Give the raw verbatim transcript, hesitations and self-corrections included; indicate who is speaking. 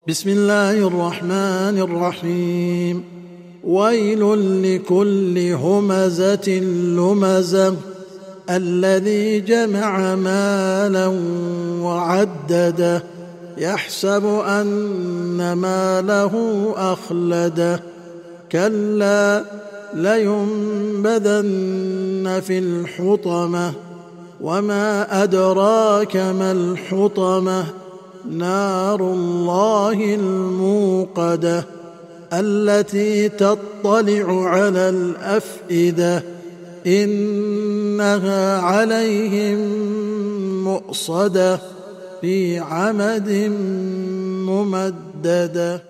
Speaker 1: بسم الله الرحمن الرحيم. ويل لكل همزة لمزة الذي جمع مالا وعدده يحسب أن ماله أخلده كلا لينبذن في الحطمة وما أدراك ما الحطمة نار الله الموقدة التي تطلع على الأفئدة إنها عليهم مؤصدة في عمد ممددة.